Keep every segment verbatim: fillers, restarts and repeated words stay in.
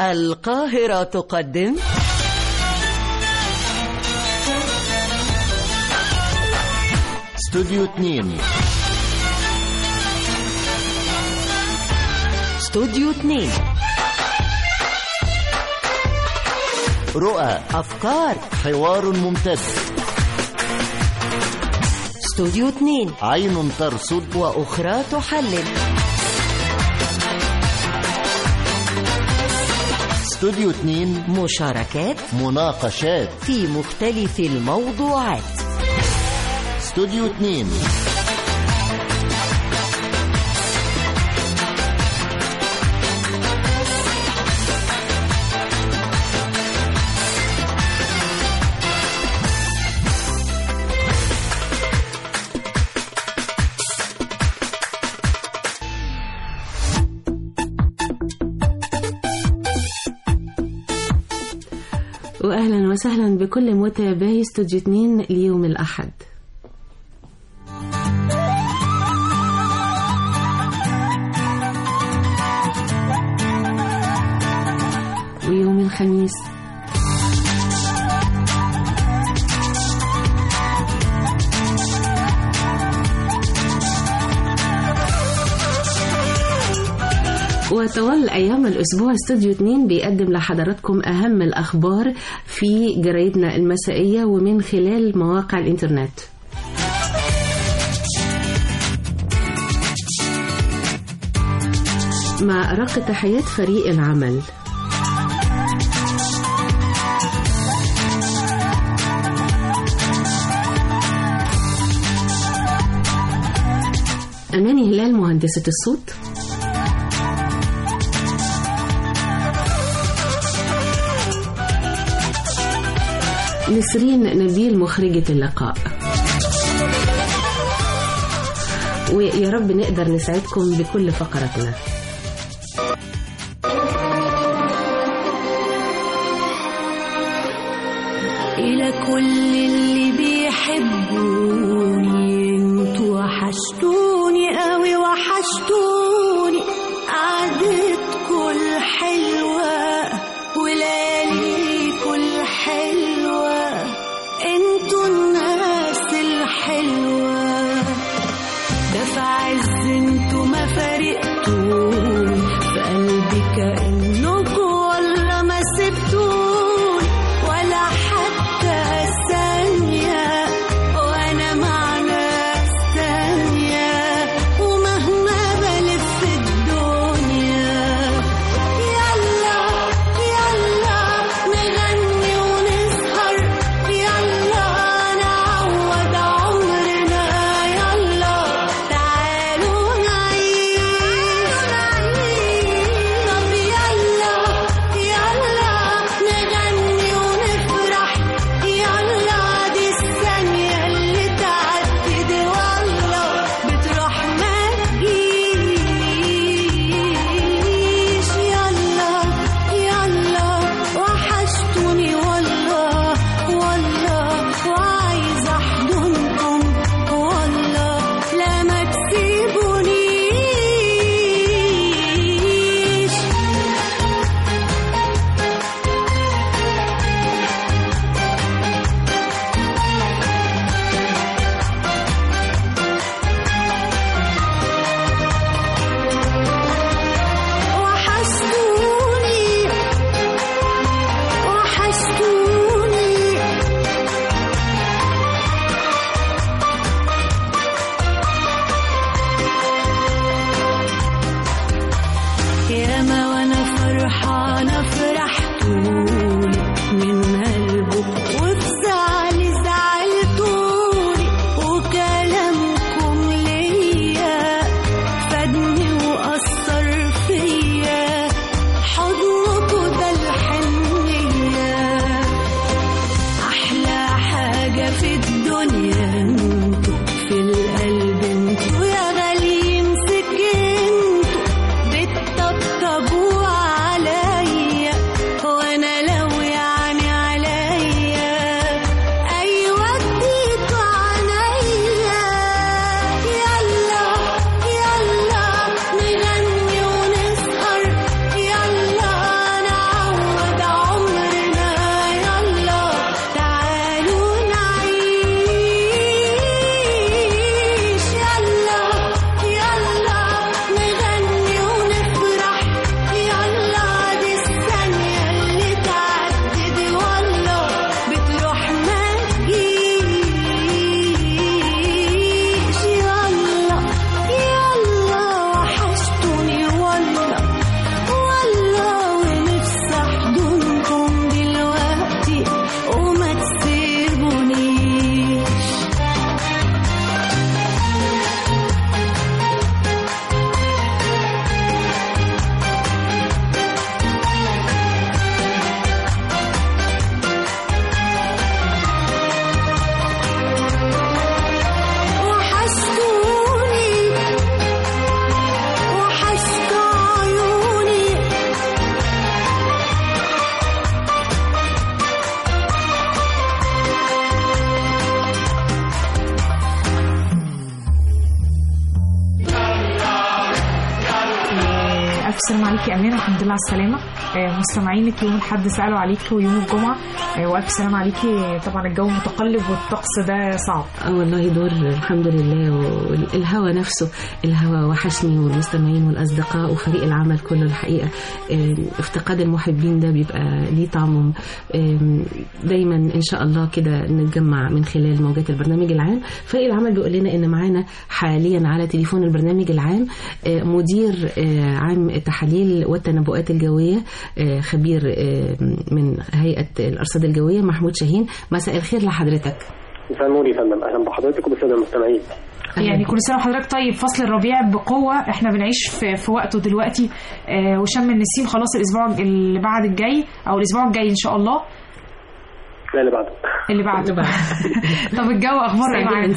القاهرة تقدم استوديو اثنين. استوديو اثنين. رؤى، أفكار، حوار ممتد. استوديو اثنين. عين ترصد وأخرى تحلل. استوديو اثنين. مشاركات، مناقشات في مختلف الموضوعات. استوديو اثنين. وأهلا وسهلا بكل متابعي استوديو اثنين ليوم الأحد. ويوم الخميس. وطوال أيام الأسبوع استوديو اثنين بيقدم لحضراتكم أهم الأخبار في جرايدنا المسائية ومن خلال مواقع الإنترنت. مع رق تحيات فريق العمل. أماني هلال مهندسة الصوت. نسرين نبيل مخرجة اللقاء. ويا رب نقدر نسعدكم بكل فقراتنا. إلى كل اللي بيحبوني، انتوا وحشتوني قوي، وحشتوني قعدتكوا الحلوة ولياليكوا الحلوة، انتوا الناس الحلوة، ده في عز انتوا ما فارقتوني، في قلبي كأنكوا ولا ما سبتوني ولا حتى ثانية، وانا مع ناس تانية، عليكي امينه، الحمد لله على السلامه. مستمعينك يوم الاحد سالوا عليكي ويوم الجمعه، والف سلام عليكي. طبعا الجو متقلب والطقس ده صعب. اه والله دور الحمد لله، والهوا نفسه الهوا وحشني، والمستمعين والاصدقاء وفريق العمل كله. الحقيقه افتقاد المحبين ده بيبقى ليه طعم. دايما ان شاء الله كده نتجمع من خلال موجات البرنامج العام. فريق العمل بيقول لنا ان معانا حاليا على تليفون البرنامج العام مدير عام التحاليل والتنبؤات الجويه، خبير من هيئه الارصاد الجويه، محمود شاهين. مساء الخير لحضرتك. مساء النور يا فندم، اهلا بحضرتك وبالساده المستمعين. يعني كل سنه وحضرتك طيب. فصل الربيع بقوه، احنا بنعيش في, في وقته دلوقتي، آه وشم النسيم خلاص الاسبوع اللي بعد الجاي او الاسبوع الجاي ان شاء الله. لا اللي بعده اللي بعده بقى. طب الجو اخبار ايه معاك؟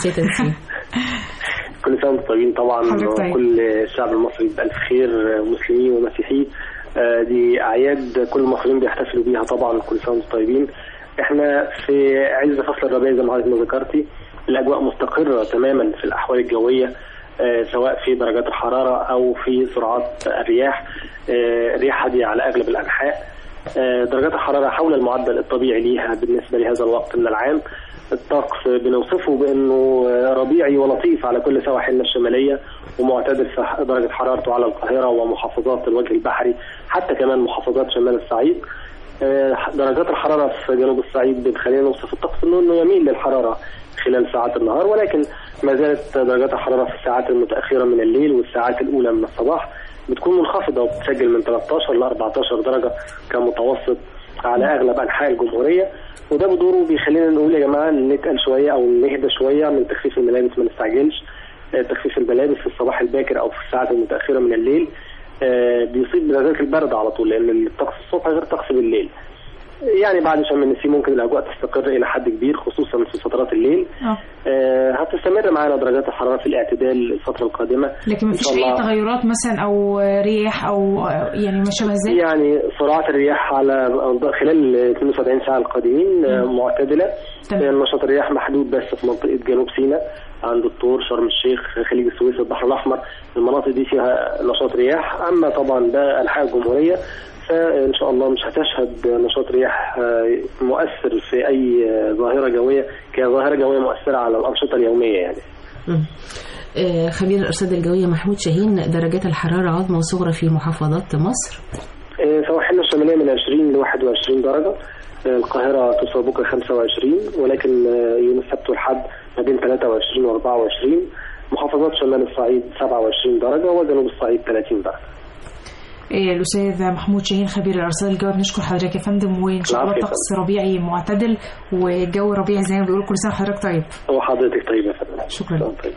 كل سنه وانتم طيبين طبعا، طيب. كل الشعب المصري بألف خير، مسلمين ومسيحيين. آه دي اعياد كل المصريين بيحتفلوا بيها طبعا، كل سنه وانتم طيبين. احنا في عز فصل الربيع زي ما حضرتك ما ذكرتي، الاجواء مستقره تماما في الاحوال الجويه، آه سواء في درجات الحراره او في سرعات الرياح. آه رياح هاديه على اغلب الانحاء. آه درجات الحراره حول المعدل الطبيعي ليها بالنسبه لهذا الوقت من العام. الطقس بنوصفه بانه ربيعي ولطيف على كل سواحلنا الشماليه، ومعتدل في درجه حرارته على القاهره ومحافظات الوجه البحري، حتى كمان محافظات شمال الصعيد. درجات الحراره في جنوب الصعيد بتخلينا نوصف الطقس انه يميل للحراره خلال ساعات النهار، ولكن ما زالت درجات الحراره في الساعات المتاخره من الليل والساعات الاولى من الصباح بتكون منخفضه وبتسجل من ثلاثة عشر ل أربعة عشر درجه كمتوسط على اغلب انحاء الجمهوريه. وده بدوره بيخلينا نقول يا جماعه نتقل شويه او نهدى شويه من تخفيف الملابس، ما نستعجلش. تخفيف الملابس في الصباح الباكر او في الساعات المتاخره من الليل بيصيب بذلك البرد على طول، لان الطقس الصبح غير طقس بالليل. يعني بعد شم النسيم ممكن الاجواء تستقر الى حد كبير، خصوصا في فترات الليل. اه هتستمر معانا درجات الحراره في الاعتدال الفتره القادمه، لكن مفيش اي تغيرات مثلا او رياح او يعني ما شابه ذلك. يعني سرعات الرياح على خلال اثنين وسبعين ساعه القادمين م. معتدله. نشاط الرياح محدود بس في منطقه جنوب سيناء، عند الطور، شرم الشيخ، خليج السويس، البحر الاحمر. المناطق دي فيها نشاط رياح. اما طبعا ده انحاء الجمهوريه فإن شاء الله مش هتشهد نشاط رياح مؤثر في أي ظاهرة جوية كظاهرة جوية مؤثرة على الأنشطة اليومية يعني. خبير الأرصاد الجوية محمود شاهين، درجات الحرارة عظمى وصغرى في محافظات مصر؟ سواحلنا الشمالية من عشرين ل واحد وعشرين درجة، القاهرة توصل بكرة خمسة وعشرين، ولكن يوم السبت والحد ما بين ثلاثة وعشرين و أربعة وعشرين. محافظات شمال الصعيد سبعة وعشرين درجة، وجنوب الصعيد ثلاثين درجة. إيه الأستاذ محمود شاهين خبير الأرصاد الجوية، بنشكر حضرتك يا فندم، وإن شاء الله طقس ربيعي معتدل والجو ربيعي زي ما بيقولوا. كل سنة وحضرتك طيب. وحضرتك طيب يا فندم. شكرا. طيب.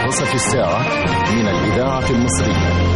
منتصف الساعة من الإذاعة المصرية.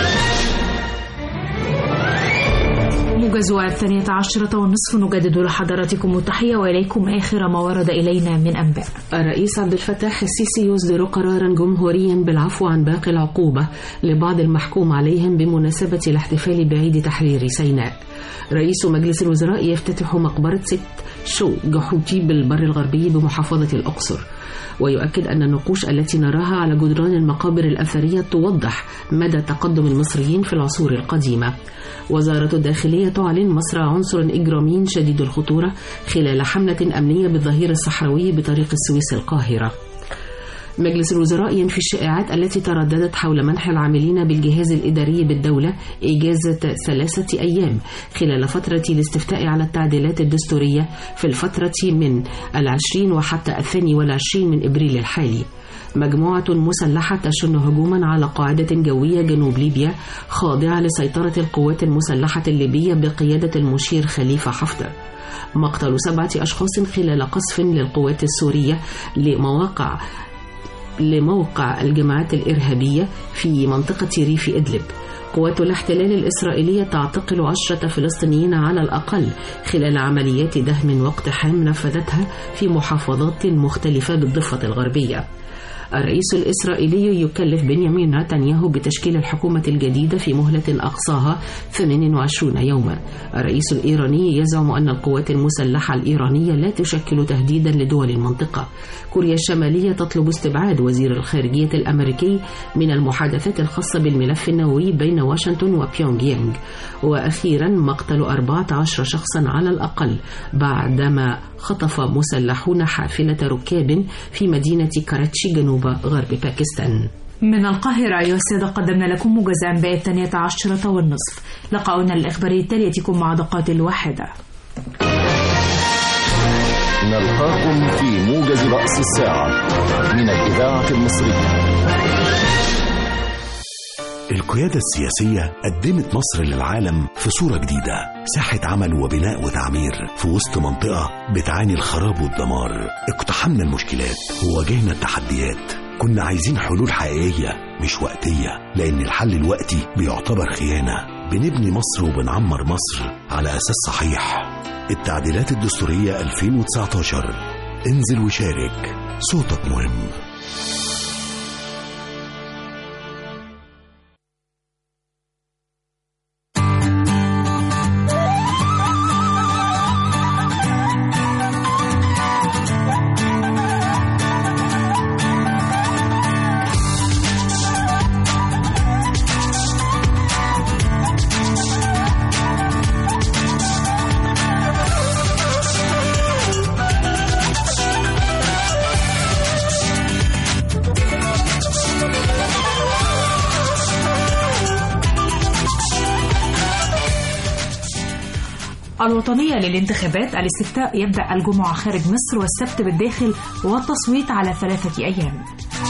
موجز الثانية عشرة والنصف نجدد لحضراتكم التحية وإليكم آخر ما ورد إلينا من أنباء. الرئيس عبد الفتاح السيسي يصدر قرارا جمهوريا بالعفو عن باقي العقوبة لبعض المحكوم عليهم بمناسبة الاحتفال بعيد تحرير سيناء. رئيس مجلس الوزراء يفتتح مقبرة ست شو جحوتي بالبر الغربي بمحافظة الأقصر، ويؤكد أن النقوش التي نراها على جدران المقابر الأثرية توضح مدى تقدم المصريين في العصور القديمة. وزارة الداخلية تعلن مصر عنصر إجرامي شديد الخطورة خلال حملة أمنية بالظهير الصحراوي بطريق السويس القاهرة. مجلس الوزراء ينفي الشائعات التي ترددت حول منح العاملين بالجهاز الإداري بالدولة إجازة ثلاثة أيام خلال فترة الاستفتاء على التعديلات الدستورية في الفترة من العشرين وحتى الثاني والعشرين من إبريل الحالي. مجموعة مسلحة تشن هجوما على قاعدة جوية جنوب ليبيا خاضعة لسيطرة القوات المسلحة الليبية بقيادة المشير خليفة حفتر. مقتل سبعة أشخاص خلال قصف للقوات السورية لمواقع لموقع الجماعات الإرهابية في منطقة ريف إدلب. قوات الاحتلال الإسرائيلية تعتقل عشرة فلسطينيين على الأقل خلال عمليات دهم واقتحام نفذتها في محافظات مختلفة بالضفة الغربية. الرئيس الإسرائيلي يكلف بنيامين نتنياهو بتشكيل الحكومة الجديدة في مهلة أقصاها ثمانية وعشرين يوما. الرئيس الإيراني يزعم أن القوات المسلحة الإيرانية لا تشكل تهديدا لدول المنطقة. كوريا الشمالية تطلب استبعاد وزير الخارجية الأمريكي من المحادثات الخاصة بالملف النووي بين واشنطن وبيونغ يانغ. وأخيرا مقتل أربعة عشر شخصا على الأقل بعدما خطف مسلحون حافلة ركاب في مدينة كاراتشي جنوب غرب باكستان. من القاهرة أيها السادة قدمنا لكم موجز أنباء الثانية عشرة والنصف. لقاؤنا الإخباري التالي يأتيكم مع دقات الواحدة. نلقاكم في موجز رأس الساعة من الإذاعة المصرية. القيادة السياسية قدمت مصر للعالم في صورة جديدة، ساحة عمل وبناء وتعمير في وسط منطقة بتعاني الخراب والدمار. اقتحمنا المشكلات وواجهنا التحديات. كنا عايزين حلول حقيقية مش وقتية، لأن الحل الوقتي بيعتبر خيانة. بنبني مصر وبنعمر مصر على أساس صحيح. التعديلات الدستورية ألفين وتسعة عشر. انزل وشارك، صوتك مهم. الوطنية للانتخابات. الاستفتاء يبدأ الجمعة خارج مصر والسبت بالداخل والتصويت على ثلاثة أيام.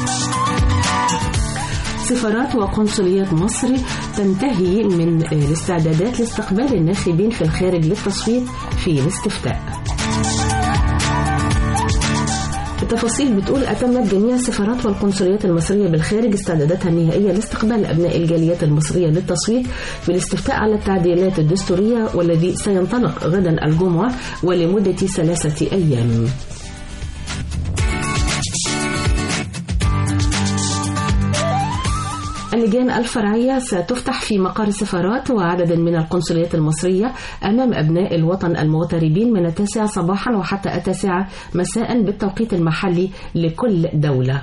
سفارات وقنصليات مصر تنتهي من الاستعدادات لاستقبال الناخبين في الخارج للتصويت في الاستفتاء. التفاصيل بتقول أتمت جميع السفارات والقنصليات المصرية بالخارج استعداداتها النهائية لاستقبال أبناء الجاليات المصرية للتصويت في الاستفتاء على التعديلات الدستورية، والذي سينطلق غدا الجمعة ولمدة ثلاثة أيام. اللجان الفرعية ستفتح في مقار السفارات وعدد من القنصليات المصرية أمام أبناء الوطن المغتربين من التاسعة صباحا وحتى التاسعة مساء بالتوقيت المحلي لكل دولة.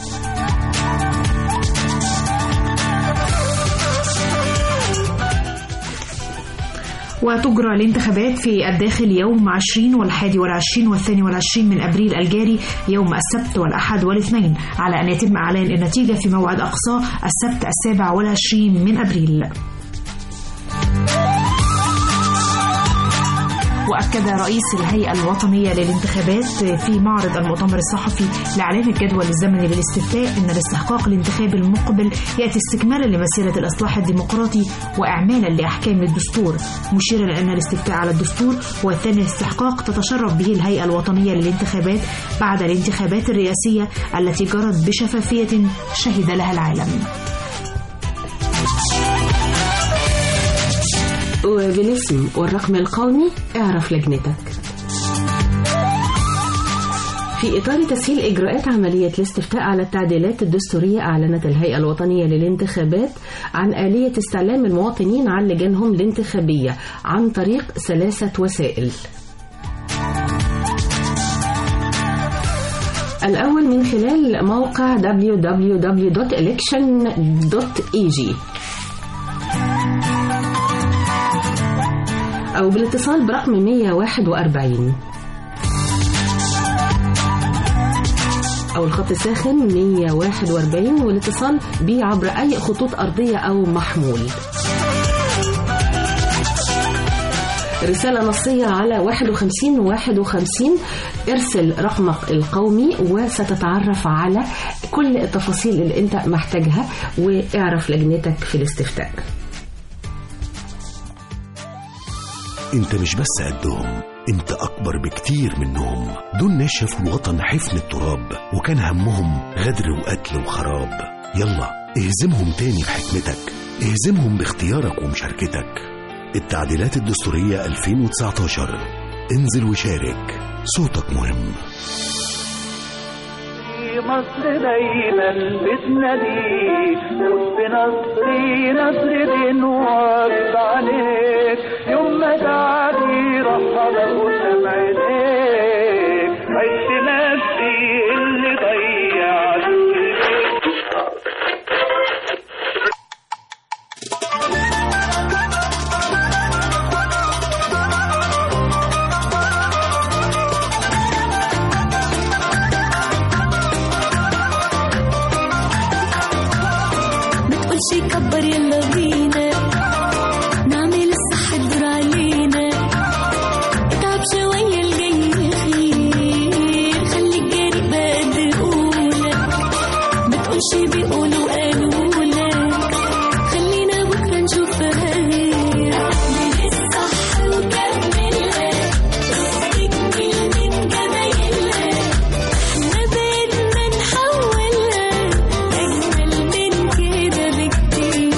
وتجرى الانتخابات في الداخل يوم عشرين والحادي والعشرين والثاني والعشرين من أبريل الجاري يوم السبت والأحد والاثنين، على أن يتم إعلان النتيجة في موعد أقصاه السبت السابع والعشرين من أبريل. وأكد رئيس الهيئة الوطنية للانتخابات في معرض المؤتمر الصحفي لإعلان الجدول الزمني للاستفتاء أن الاستحقاق الانتخابي المقبل يأتي استكمالا لمسيرة الإصلاح الديمقراطي وإعمالا لأحكام الدستور، مشيرا أن الاستفتاء على الدستور هو ثاني استحقاق تتشرف به الهيئة الوطنية للانتخابات بعد الانتخابات الرئاسية التي جرت بشفافية شهد لها العالم. وبالاسم والرقم القومي اعرف لجنتك. في إطار تسهيل إجراءات عملية الاستفتاء على التعديلات الدستورية، أعلنت الهيئة الوطنية للانتخابات عن آلية استعلام المواطنين عن لجانهم الانتخابية عن طريق ثلاثة وسائل. الأول من خلال موقع دبليو دبليو دبليو دوت إلكشن دوت إي جي أو بالاتصال برقم مية وواحد وأربعين أو الخط الساخن مية وواحد وأربعين والاتصال به عبر أي خطوط أرضية أو محمول. رسالة نصية على واحد وخمسين واحد وخمسين، ارسل رقمك القومي وستتعرف على كل التفاصيل اللي انت محتاجها واعرف لجنتك في الاستفتاء. انت مش بس قدهم، انت اكبر بكتير منهم. دول ناس شافوا الوطن حفن التراب وكان همهم غدر وقتل وخراب. يلا اهزمهم تاني بحكمتك، اهزمهم باختيارك ومشاركتك. التعديلات الدستورية ألفين وتسعتاشر، انزل وشارك، صوتك مهم. مصر دايما بتناديك، وسط نصري نصر دين وعرض عليك، يوم ما تعدي رحمة قدام عينيك، عشت نفسي اللي ضيعت. كبر يلا بينا نعمل الصح تدور علينا، اتعب شوية الجاي خير، خليك جاري بقد الأولى، ما تقولش بيقولوا قالوا لك، خلينا بكرة نشوف غير من الصح وكملها، تكمل من جمايلها، ما بدنا نحولها أجمل من كده بكتير.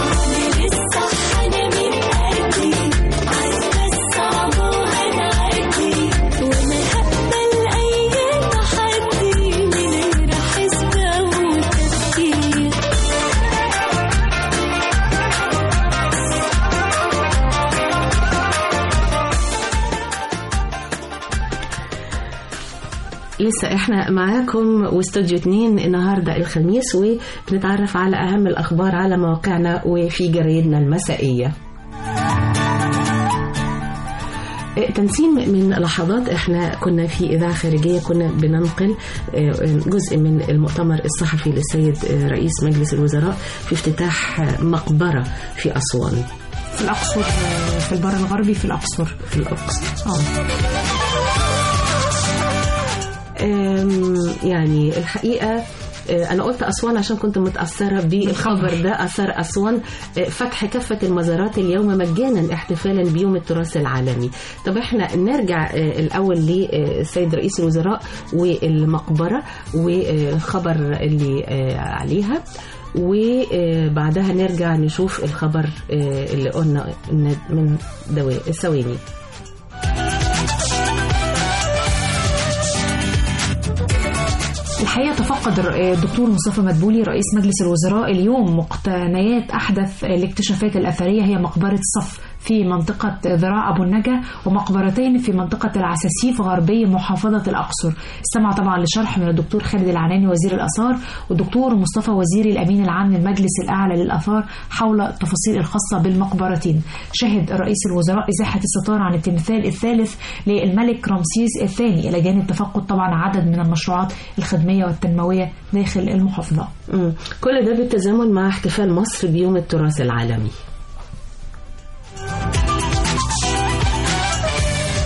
لسه احنا معاكم واستوديو اتنين النهاردة الخميس، وبنتعرف على اهم الاخبار على مواقعنا وفي جريدنا المسائية. تنسيم من لحظات، احنا كنا في اذاعة خارجية كنا بننقل جزء من المؤتمر الصحفي للسيد رئيس مجلس الوزراء في افتتاح مقبرة في أسوان، في الأقصر، في البر الغربي، في الأقصر في الأقصر اه يعني الحقيقة أنا قلت أسوان عشان كنت متأثرة بالخبر ده. أثار أسوان فتح كافة المزارات اليوم مجانا احتفالا بيوم التراث العالمي. طب احنا نرجع الأول للسيد رئيس الوزراء والمقبرة والخبر اللي عليها، وبعدها نرجع نشوف الخبر اللي قلنا من ثواني. الحقيقة تفقد الدكتور مصطفى مدبولي رئيس مجلس الوزراء اليوم مقتنيات أحدث الاكتشافات الأثرية، هي مقبرة صف في منطقة ذراع أبو النجا ومقبرتين في منطقة العساسيف غربي محافظة الأقصر. استمع طبعا لشرح من الدكتور خالد العناني وزير الآثار والدكتور مصطفى وزيري الأمين العام للمجلس الأعلى للآثار حول التفاصيل الخاصة بالمقبرتين. شهد رئيس الوزراء إزاحة الستار عن التمثال الثالث للملك رمسيس الثاني إلى جانب تفقد طبعا عدد من المشروعات الخدمية والتنموية داخل المحافظة. كل ده بالتزامن مع احتفال مصر بيوم التراث العالمي.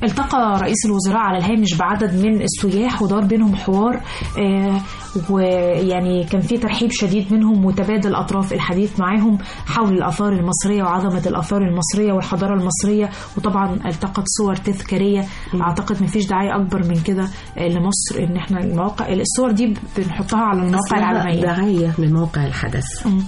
التقى رئيس الوزراء على الهامش بعدد من السياح ودار بينهم حوار، آه ويعني كان في ترحيب شديد منهم وتبادل أطراف الحديث معاهم حول الآثار المصرية وعظمة الآثار المصرية والحضارة المصرية، وطبعا التقت صور تذكارية. أعتقد مفيش داعي أكبر من كده لمصر إن احنا المواقع الصور دي بنحطها على المواقع العالمية، دعاية من موقع الحدث. م.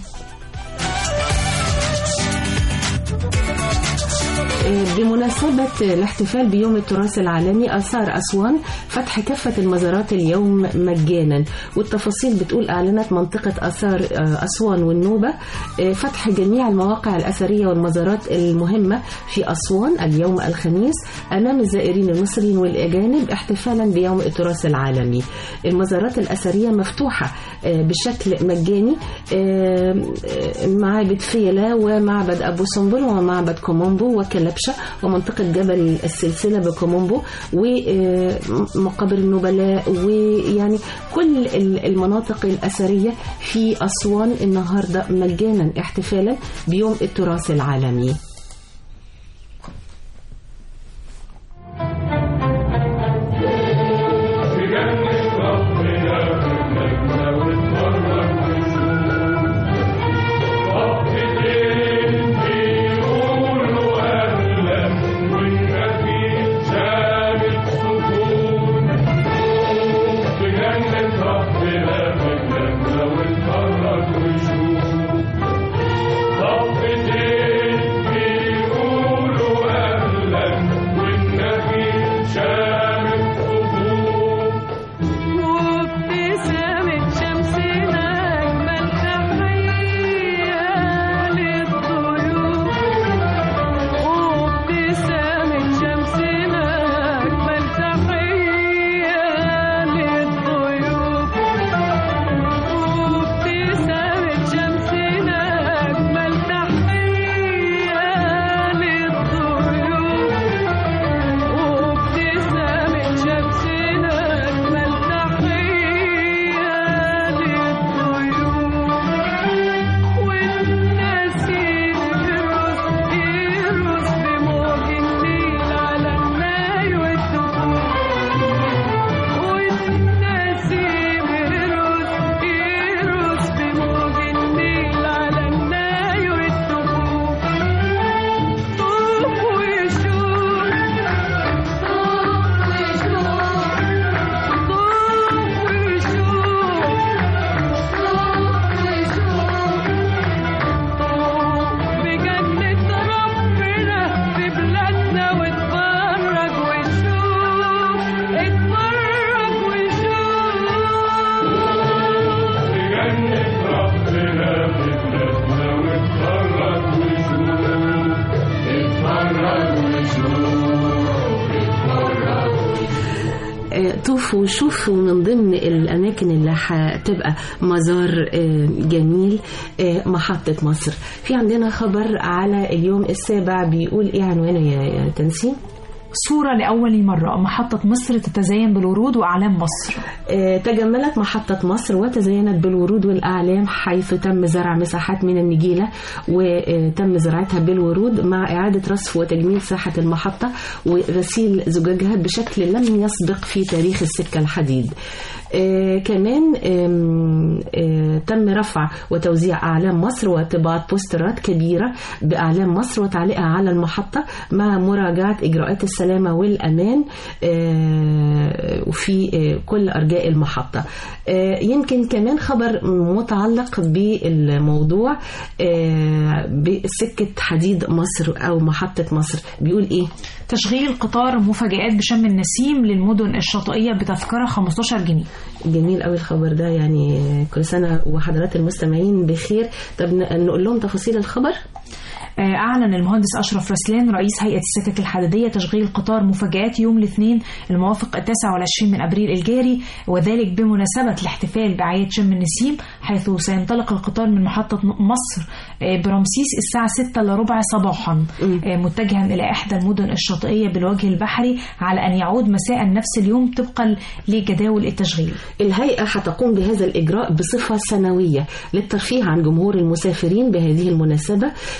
بمناسبة الاحتفال بيوم التراث العالمي، آثار أسوان فتح كافة المزارات اليوم مجانا، والتفاصيل بتقول أعلنت منطقة آثار أسوان والنوبة فتح جميع المواقع الأثرية والمزارات المهمة في أسوان اليوم الخميس أمام الزائرين المصريين والأجانب احتفالا بيوم التراث العالمي. المزارات الأثرية مفتوحة بشكل مجاني، معابد فيلة ومعبد أبو سمبل ومعبد كومومبو وكلبشة ومنطقة جبل السلسلة بكومومبو ومقابر النبلاء، ويعني كل المناطق الأثرية في أسوان النهاردة مجانا احتفالا بيوم التراث العالمي. طوفوا وشوفوا من ضمن الأماكن اللي هتبقى مزار جميل محطة مصر. في عندنا خبر على اليوم السابع بيقول إيه عنوانه يا تنسيم؟ صورة لأول مرة محطة مصر تتزين بالورود وأعلام مصر. تجملت محطة مصر وتزينت بالورود والأعلام، حيث تم زرع مساحات من النجيلة وتم زراعتها بالورود مع إعادة رصف وتجميل ساحة المحطة وغسيل زجاجها بشكل لم يسبق في تاريخ السكة الحديد. آه كمان آه آه تم رفع وتوزيع أعلام مصر وطباعة بوسترات كبيرة بأعلام مصر وتعليقها على المحطة مع مراجعة إجراءات السلامة والأمان آه وفي آه كل أرجاء المحطة. آه يمكن كمان خبر متعلق بالموضوع آه بسكة حديد مصر أو محطة مصر، بيقول إيه؟ تشغيل قطار مفاجآت بشم النسيم للمدن الشاطئية بتذكرة خمستاشر جنيه. جميل قوي الخبر ده، يعني كل سنة وحضرات المستمعين بخير. طب نقول لهم تفاصيل الخبر. أعلن المهندس أشرف رسلان رئيس هيئة السكك الحديدية تشغيل قطار مفاجآت يوم الاثنين الموافق التاسع والعشرين من أبريل الجاري، وذلك بمناسبة الاحتفال بأعياد شم النسيم، حيث سينطلق القطار من محطة مصر برمسيس الساعة ستة إلا ربع صباحا متجها إلى إحدى المدن الشاطئية بالوجه البحري، على أن يعود مساء نفس اليوم طبقا لجداول التشغيل. الهيئة هتقوم بهذا الإجراء بصفة سنوية للترفيه عن جمهور المسافرين بهذه المناسبة، في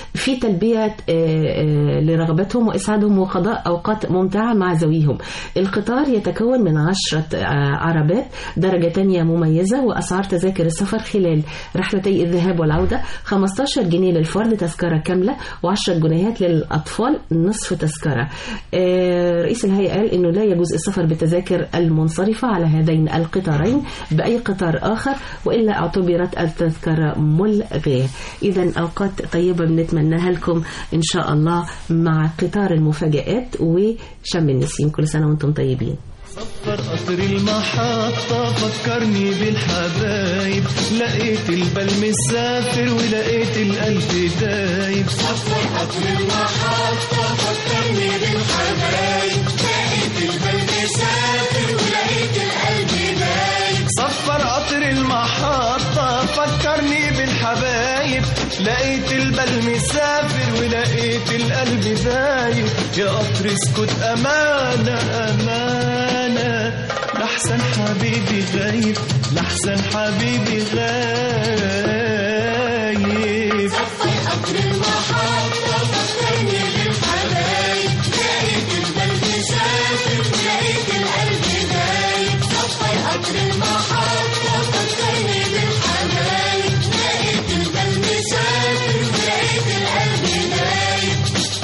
لتلبية لرغبتهم وإسعادهم وقضاء أوقات ممتعة مع ذويهم. القطار يتكون من عشرة عربات درجة تانية مميزة، وأسعار تذاكر السفر خلال رحلتي الذهاب والعودة خمسة عشر جنيه للفرد تذكرة كاملة، وعشرة جنيهات للأطفال نصف تذكرة. رئيس الهيئة قال إنه لا يجوز السفر بالتذاكر المنصرفة على هذين القطارين بأي قطار آخر، وإلا اعتبرت التذكرة ملغية. إذا أوقات طيبة بنتمناها لكم إن شاء الله مع قطار المفاجآت وشم النسيم. كل سنة وأنتم طيبين. صفر قطر المحطة فكرني بالحبايب، لقيت البال مسافر ولقيت القلب دايب. صفر قطر المحطة فكرني بالحبايب، لقيت البال مسافر ولقيت القلب دايب. صفر قطر المحطة فكرني بالحبايب، لقيت البال مسافر ولقيت القلب دايب. يا قطر اسكت أمانة أمانة، لحسن حبيبي غايب، لحسن حبيبي غايب. صفر قطر المحطة فكرني بالحبايب، لقيت البال مسافر ولقيت القلب دايب. صفر قطر المحطة فكرني بالحبايب، لقيت البال مسافر ولقيت القلب دايب.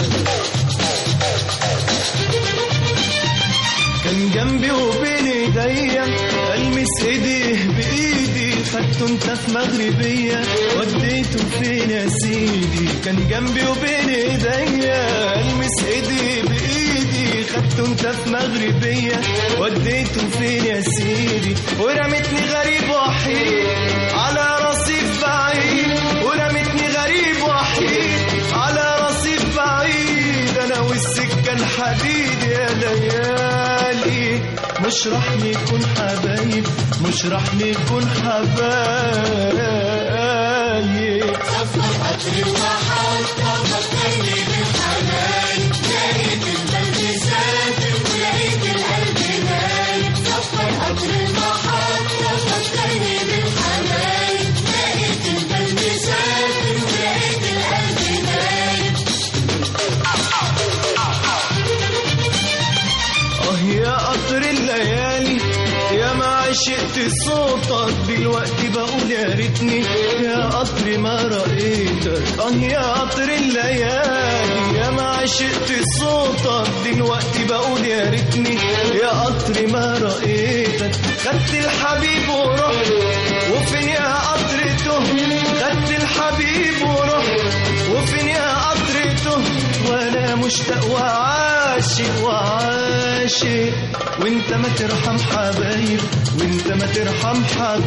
كان جنبي وبين ايديا المس ايديه بايدي، خدته انت في مغربيه وديته فين يا سيدي. كان جنبي وبين ايديا المس ايديه بايدي، خدته انت في مغربيه وديته فين يا سيدي. ورمتني غريب وحيد على رصيف بعيد، ورمتني غريب وحيد على رصيف بعيد. انا والسكه الحديد يا ليالي، مش راح نكون حبايب، مش راح نكون حبايب. صفر قطر المحطة فكرني بالحبايب، لقيت البال مسافر ولقيت القلب نايم. صفر قطر المحطة فكرني بالحبايب، لقيت البال مسافر ولقيت القلب نايم. اه يا قطر الليالي يا ما عشقت صوتك، دلوقتي بقول يا ريتني يا قطر ما رأيتك. اه يا قطر الليالي يا ما عشقت صوتك، دلوقتي بقول يا ريتني يا قطر ما رأيتك. خدت الحبيب ورحت وفين يا قطر تهت، خدت الحبيب ورحت وفين يا قطر تهت. وانا مشتاق وعاشق وعاشق، وانت ما ترحم حبايب، وانت ما ترحم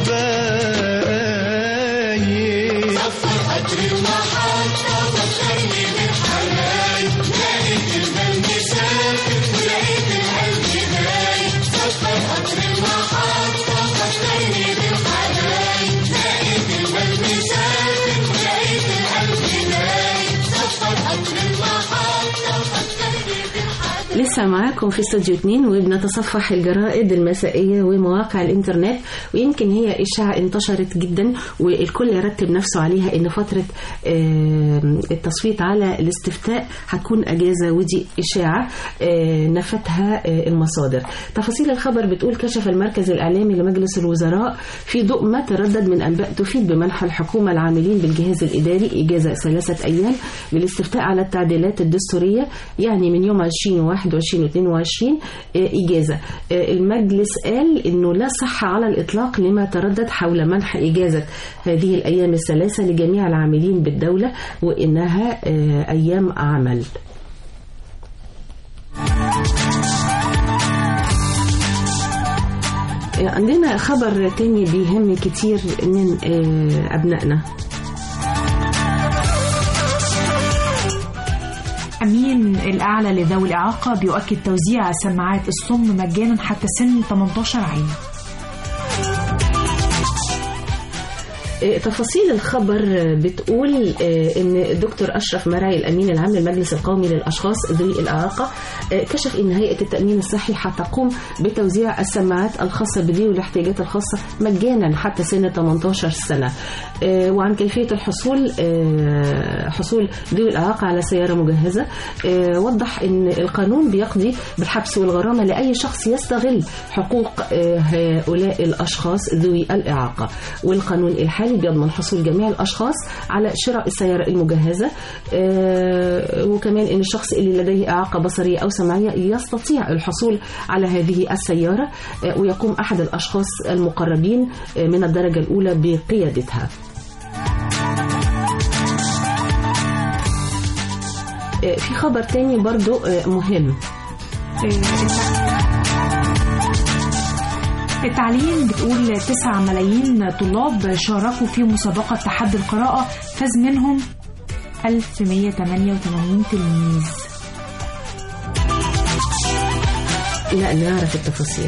حبايب. صفر قطر المحطة فكرني بالحبايب، لقيت البال مسافر ولقيت القلب دايب. صفر قطر المحطة فكرني بالحبايب، لقيت البال مسافر ولقيت القلب دايب. صفر قطر المحطة فكرني بالحبايب. لسه معاكم في استوديو اتنين وبنتصفح الجرائد المسائية ومواقع الانترنت، ويمكن هي إشاعة انتشرت جدا والكل يرتب نفسه عليها إن فترة التصويت على الاستفتاء هتكون أجازة، ودي إشاعة نفتها المصادر. تفاصيل الخبر بتقول كشف المركز الإعلامي لمجلس الوزراء في ضوء ما تردد من أنباء تفيد بمنح الحكومة العاملين بالجهاز الإداري إجازة ثلاثة أيام للاستفتاء على التعديلات الدستورية، يعني من يوم عشرين وواحد وعشرين واثنين وعشرين إجازة. المجلس قال إنه لا صحة على الإطلاق لما تردد حول منح إجازة هذه الأيام الثلاثة لجميع العاملين بالدولة، وإنها أيام عمل. عندنا خبر تاني بيهم كتير من أبنائنا. أمين الأعلى لذوي الإعاقة بيؤكد توزيع سماعات الصم مجانا حتى سن ثمانية عشر عام. تفاصيل الخبر بتقول ان الدكتور اشرف مرعي الامين العام للمجلس القومي للاشخاص ذوي الاعاقه كشف ان هيئه التامين الصحي هتقوم بتوزيع السماعات الخاصه بذوي الاحتياجات الخاصه مجانا حتى سن ثمانية عشر سنه. وعن كيفيه الحصول حصول ذوي الاعاقه على سياره مجهزه وضح ان القانون بيقضي بالحبس والغرامه لاي شخص يستغل حقوق هؤلاء الاشخاص ذوي الاعاقه، والقانون الحالي بيضمن حصول جميع الاشخاص على شراء السياره المجهزه، وكمان ان الشخص اللي لديه اعاقه بصريه او سمعيه يستطيع الحصول على هذه السياره، ويقوم احد الاشخاص المقربين من الدرجه الاولى بقيادتها. في خبر تاني برضو مهم، التعليم بتقول تسعة ملايين طلاب شاركوا في مسابقة تحدي القراءة، فاز منهم ألف ومئة وثمانية وثمانين تلميذ. لا نعرف التفاصيل.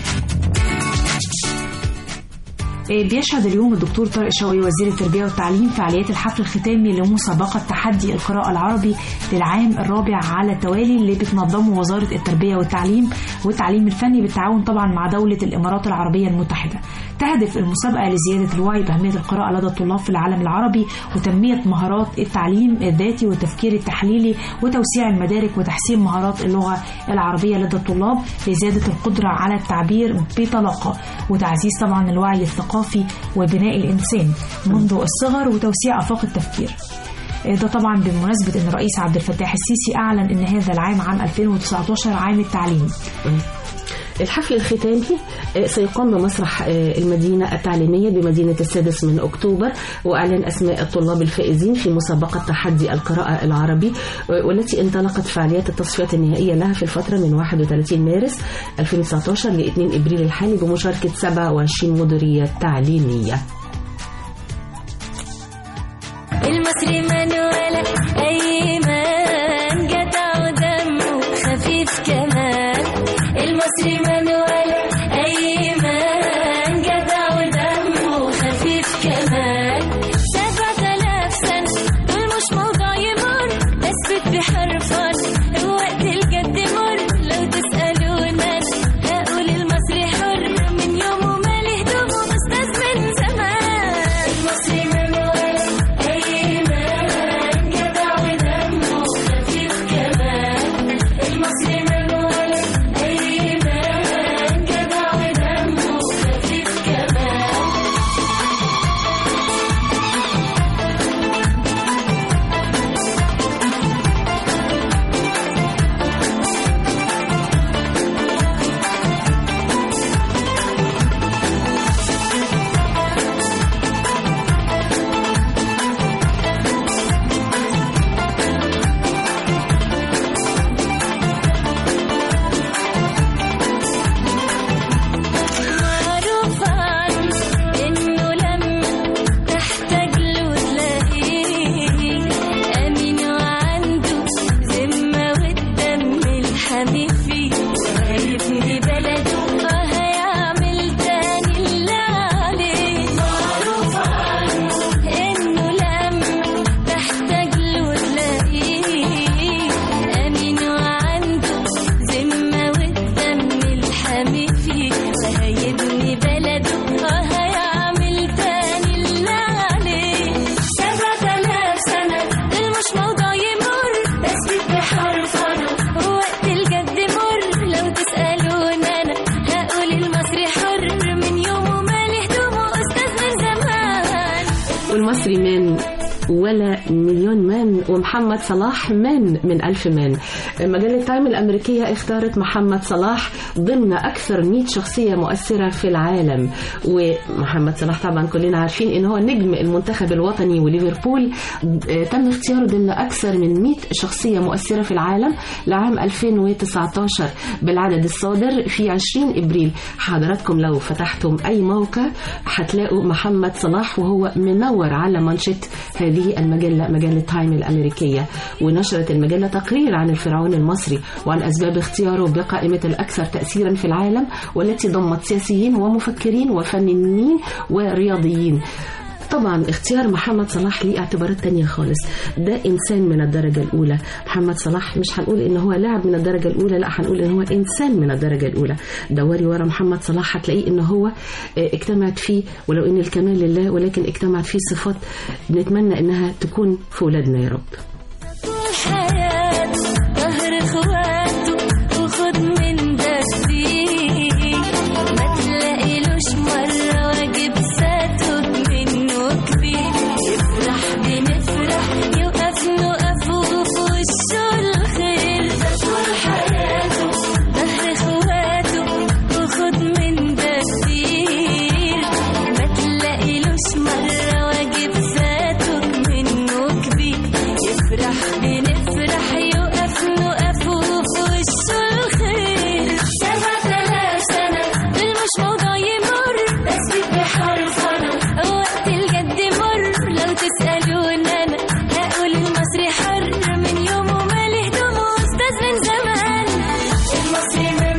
بيشهد اليوم الدكتور طارق شوقي وزير التربية والتعليم فعاليات الحفل الختامي لمسابقة تحدي القراءة العربي للعام الرابع على التوالي اللي بتنظمه وزارة التربية والتعليم والتعليم الفني بالتعاون طبعا مع دولة الإمارات العربية المتحدة. تهدف المسابقة لزيادة الوعي بأهمية القراءة لدى الطلاب في العالم العربي وتنمية مهارات التعليم الذاتي والتفكير التحليلي وتوسيع المدارك وتحسين مهارات اللغة العربية لدى الطلاب لزيادة القدرة على التعبير بطلاقة وتعزيز طبعا الوعي الثقافي وبناء الإنسان منذ الصغر وتوسيع آفاق التفكير. ده طبعا بمناسبة أن الرئيس عبد الفتاح السيسي أعلن أن هذا العام عام ألفين وتسعة عشر عام التعليم. الحفل الختامي سيقام بمسرح المدينة التعليمية بمدينة السادس من أكتوبر، وأعلن أسماء الطلاب الفائزين في مسابقة تحدي القراءة العربي والتي انطلقت فعاليات التصفيات النهائية لها في الفترة من واحد وثلاثين مارس ألفين وتسعة عشر ل اثنين إبريل الحالي بمشاركة سبعة وعشرين مديرية تعليمية. المصري من ولا أيمن جدع ودمه خفيف كمان، المصري من ولا أيمن جدع ودمه خفيف كمان، سبعة آلاف سنة دول مش موضوع يمر، أثبت بحرفا وقت الجد مر، لو تسألونا هقول المصري حر من يومه ماله هدومه أستاذ من زمان، المصري من ولا أيمن جدع ودمه خفيف كمان، المصري من ولا أيمن جدع ودمه خفيف كمان. معروف عنه إنه لما تحتاج له تلاقيه أمين وعنده ذمة والدم الحمي فيه، وهيبني بلده وهيعمل تاني اللي عليه. معروف عنه إنه لما تحتاج له تلاقيه أمين وعنده ذمة والدم الحمي فيه، وهيبني بلده وهيعمل تاني اللي عليه. سبعة آلاف سنة دول مش موضوع يمر، أثبت بحرفنا ووقت الجد مر، لو تسألونا أنا هقول المصري حر من يومه ماله هدومه أستاذ من زمان. والمصري مان ولا مليون مان، ومحمد صلاح مان من ألف مان. مجلة تايم الأمريكية اختارت محمد صلاح ضمن أكثر مئة شخصية مؤثرة في العالم، ومحمد صلاح طبعا كلنا عارفين إن هو نجم المنتخب الوطني وليفربول، تم اختياره ضمن أكثر من مئة شخصية مؤثرة في العالم لعام ألفين وتسعة عشر بالعدد الصادر في عشرين إبريل. حضراتكم لو فتحتم أي موقع هتلاقوا محمد صلاح وهو منور على منشط هذه المجلة، مجلة تايم الأمريكية، ونشرت المجلة تقرير عن الفرعون المصري وعن أسباب اختياره بقائمة الأكثر تأثيرا في العالم، والتي ضمت سياسيين ومفكرين وفنانين ورياضيين. طبعا اختيار محمد صلاح ليه اعتبارات تانية خالص. ده إنسان من الدرجة الأولى. محمد صلاح مش هنقول إن هو لاعب من الدرجة الأولى، لا هنقول إن هو إنسان من الدرجة الأولى. دوري ورا محمد صلاح هتلاقيه إن هو اجتمعت فيه، ولو إن الكمال لله، ولكن اجتمعت فيه صفات بنتمنى إنها تكون في ولادنا يا رب. ظهر اخواته وخد من ده فيه، ما تلاقيلوش مرة واجب فاتك منه كبير. يفرح بنفرح يوقف نقف وفي وشه الخير. ده طول حياته ظهر اخواته وخد من ده فيه، ما تلاقيلوش مرة واجب فاتك منه كبير. يفرح بنفرح يوقف نقف وفي وشه الخير. سبعة آلاف سنة دول مش موضوع يمر، بس بحرف أنا وقت الجد مر. لو تسألون أنا هقول المصري حر من يوم وماله دمه أستاذ من زمان. المصري من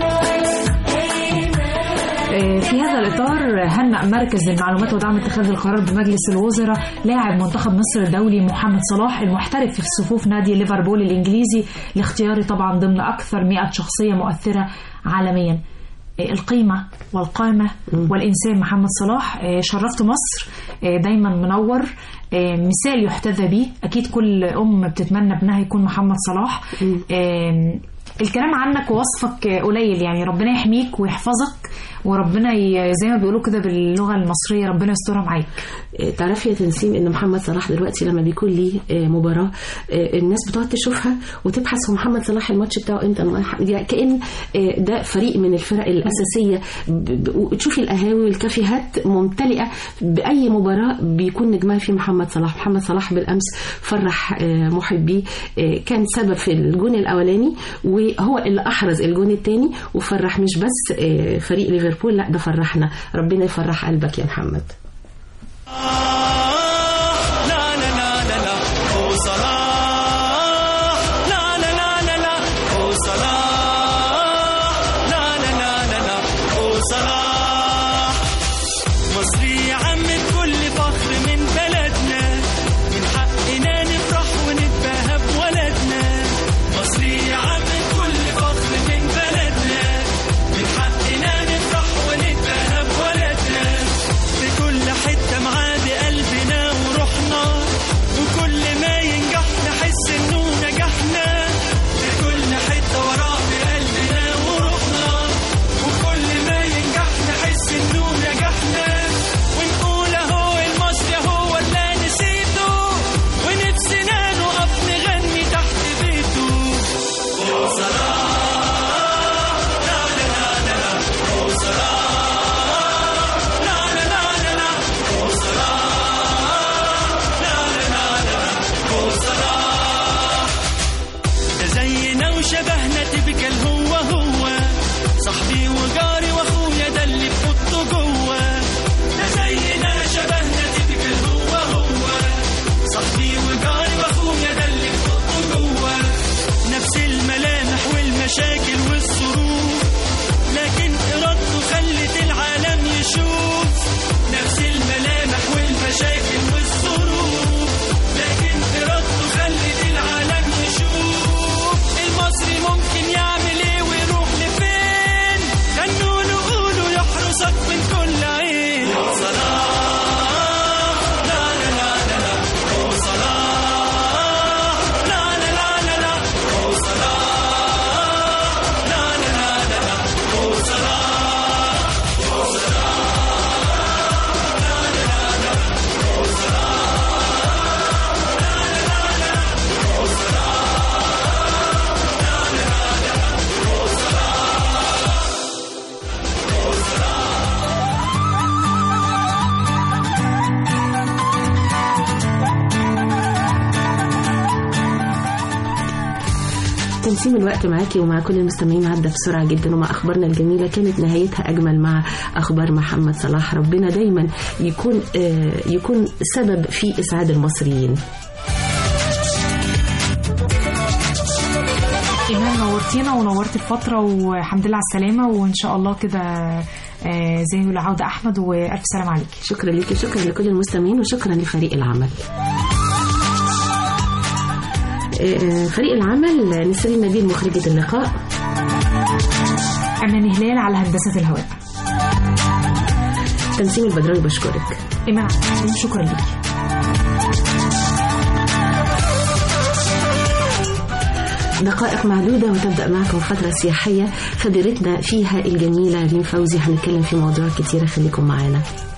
في هذا الإطار هنأ مركز المعلومات ودعم اتخاذ القرار بمجلس الوزراء لاعب منتخب مصر الدولي محمد صلاح المحترف في صفوف نادي ليفربول الإنجليزي لاختياره طبعا ضمن أكثر مئة شخصية مؤثرة عالميا. القيمة والقامة والإنسان محمد صلاح شرفت مصر، دايما منور، مثال يحتذى به. أكيد كل أم بتتمنى ابنها يكون محمد صلاح. الكلام عنك ووصفك قليل، يعني ربنا يحميك ويحفظك، وربنا زي ما بيقولوا كده باللغة المصرية ربنا يسترها معاك. تعرفي يا تنسيم ان محمد صلاح دلوقتي لما بيكون ليه مباراة الناس بتقعد تشوفها وتبحث هو محمد صلاح الماتش بتاعه امتى، يعني كأن ده فريق من الفرق الأساسية. تشوفي القهاوي والكافيهات ممتلئة بأي مباراة بيكون نجمها في محمد صلاح. محمد صلاح بالأمس فرح محبيه، كان سبب في الجون الأولاني وهو اللي أحرز الجون الثاني، وفرح مش بس فريق ليفربول، لا ده فرحنا. ربنا يفرح قلبك يا محمد. تنسيم الوقت معاكي ومع كل المستمعين عدى بسرعة جدا، ومع أخبارنا الجميلة كانت نهايتها أجمل مع أخبار محمد صلاح. ربنا دايما يكون يكون سبب في إسعاد المصريين. إيمان نورتينا نورتينا ونورتي الفترة، والحمد لله على السلامة، وإن شاء الله كده آه زي ما يقول عودة أحمد، وألف سلام عليك. شكرا لك، شكرا لكل المستمعين، وشكرا لفريق العمل. فريق العمل نسرين نبيل مخرجة اللقاء، أمان هلال على هندسة الهواء، تنسيم البدراوي بشكرك، إيمان شكرا لك. دقائق معدودة وتبدأ معكم فترة سياحية خبيرتنا فيها الجميلة ريم فوزي، هنتكلم في مواضيع كتيرة، خليكم معانا.